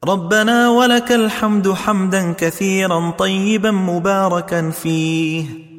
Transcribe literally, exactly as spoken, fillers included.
ربنا ولك الحمد حمدا كثيرا طيبا مباركا فيه